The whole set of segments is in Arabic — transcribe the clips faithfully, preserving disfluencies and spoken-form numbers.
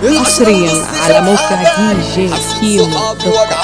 حصريا على موقع دي جي كيمو دوت كوم.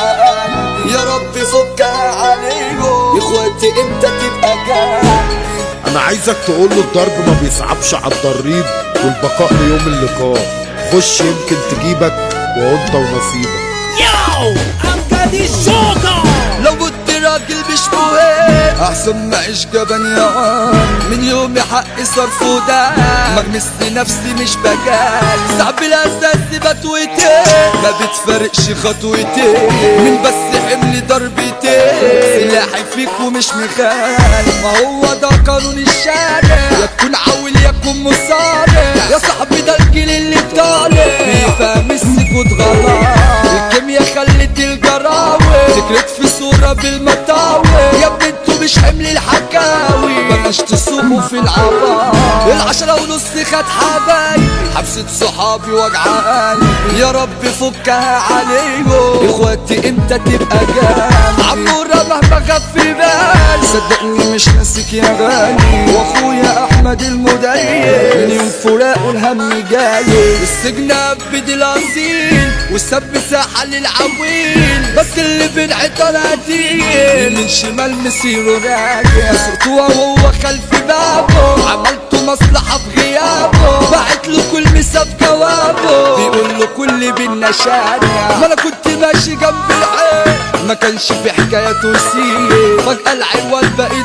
يا رب فكها عليهم اخواتي امتى تبقى جاي. انا عايزك تقول له الضرب ما بيصعبش على الضريب والبقاء ليوم اللقاء. خش يمكن تجيبك وانت ونصيبك. ياو امجد الشوكة. لو كنت راجل مش مهم احسن ما اعيش جبان يا عم. من يومي حقي صرف ودم مغمس نفسي مش بجال. صعب الاساس بتويتين ما بتفرقش خطوتين من بس حمل ضربتين. سلاحي فيك ومش مخال ما هو ده قانون الشارع. يا تكون عاول يا تكون مصارع. يا صاحبي ده الجيل اللي طالع بيفهم السكوت غلط. الكيميا خلت الجراوي سكرت في صورة بالمطاوي. يا ابني انتوا مش حمل الحكاوي بلاش تسوقوا في العبا. العشرة ونص خد حبايبي حبسة صحابي وجعاني. يا رب فكها عليهم اخواتي امتى تبقى جاي. عمورة مهما خف في بالي صدقني مش ناسك يا غالي. واخويا احمد المدير من يوم فراقه الهم جاي. السجن ابد الاصيل والسب ساحة للعويل. بس اللي بنعت قتيل من شمال مسيره راجع. صرته وهو خلف بابه عملته مصلحة في غيابه. بعت له كل مسا بجوابه بيقول له كل بينا شارع. ما انا كنت ماشي جنب العين ما كانش في حكاية تسيء. فجأة العوال بقت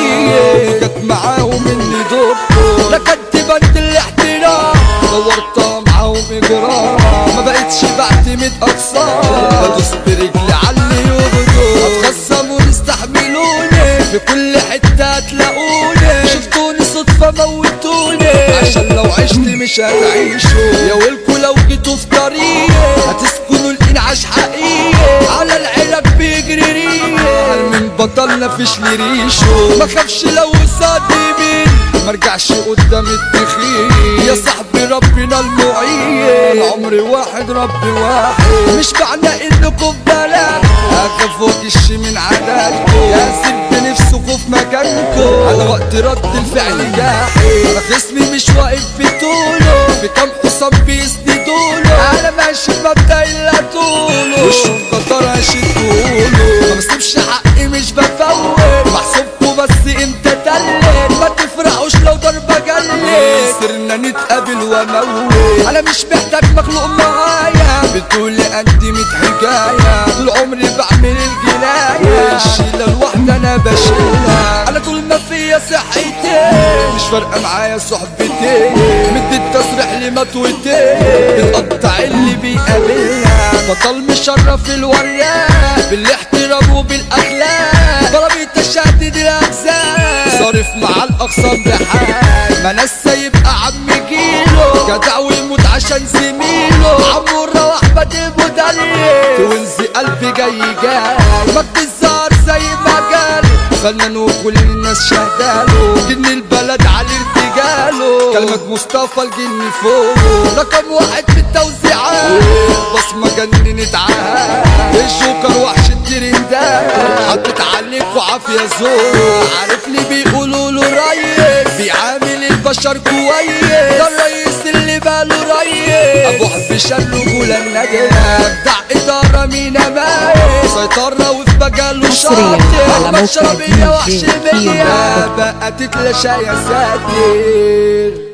تزيد جت معاهم اني دكتور. ركنت بنت الاحترام دورتها معاهم اجرام. ما بقتش بعتمد اقسام بدوس برجلي علي يغدر. اتخصموا يستحملوني في كل حتة هتلاقوني. شفتوني صدفة موتوني عشان لو عشت مش هتعيشوا. يا ويلكوا لو جيتوا في طريقي هتسكنوا الانعاش حقيقي. على العراق بيجري ريق من بطلنا فيش لي ريشه. ما خافش لو صادي مين مرجعش قدام التخيل. يا صاحبي ربنا المعين عمري واحد ربي واحد. مش معنى انكم بلد اخاف واجش من عددكم. يا سبت نفسكم في مكانكم على وقت رد الفعل جاحي. انا خصمي مش واقف في طوله في كام حصان بيسندوله. انا ماشي بمبدأ الا طوله والشرطة ترى يشدوله. ما بسيبش حقي مش بفوت محسوبكوا بس امتى تلت. ما تفرحوش لو ضربة جلت صرنا نتقابل واموت. انا مش محتاج مخلوق معايا بتقولي قدي ميت حكاية. طول عمري بعمل الجناية الشيلة الواحدة انا بشيلها. انا طول ما فيا صحتي مش فارقة معايا صحبتي. مدي التصريح لمطوتي بتقطع اللي بيقابلها. بطل مشرف الوراق بالاحترام وبالاخلاق. ضربي تشدد الاجزاء صارف مع الاقسام بحال. ما ناس يبقى عم جيله جدع ويموت عشان زميله. عمورة واحمد المدرب توينزي قلبي جاي جاي. مجد الزهر زي ما قال فنان وكل الناس شهداله. جن البلد على ارتجاله كلمة مصطفى الجن فوق. رقم واحد في التوزيعات بصمة جننت عاد. الجوكر وحش الترندات حطت عليك وعافية زور. عارف لي بيقولوا له ريس بيعامل البشر كويس. ده الرئيس اللي باله ريس ابو حبيش الرجولة النجم. ابدع ادارة مين مايس سيطرة وفي مجاله شاطر. مشربية وحش مية بقى تتلاشى يا ساتر.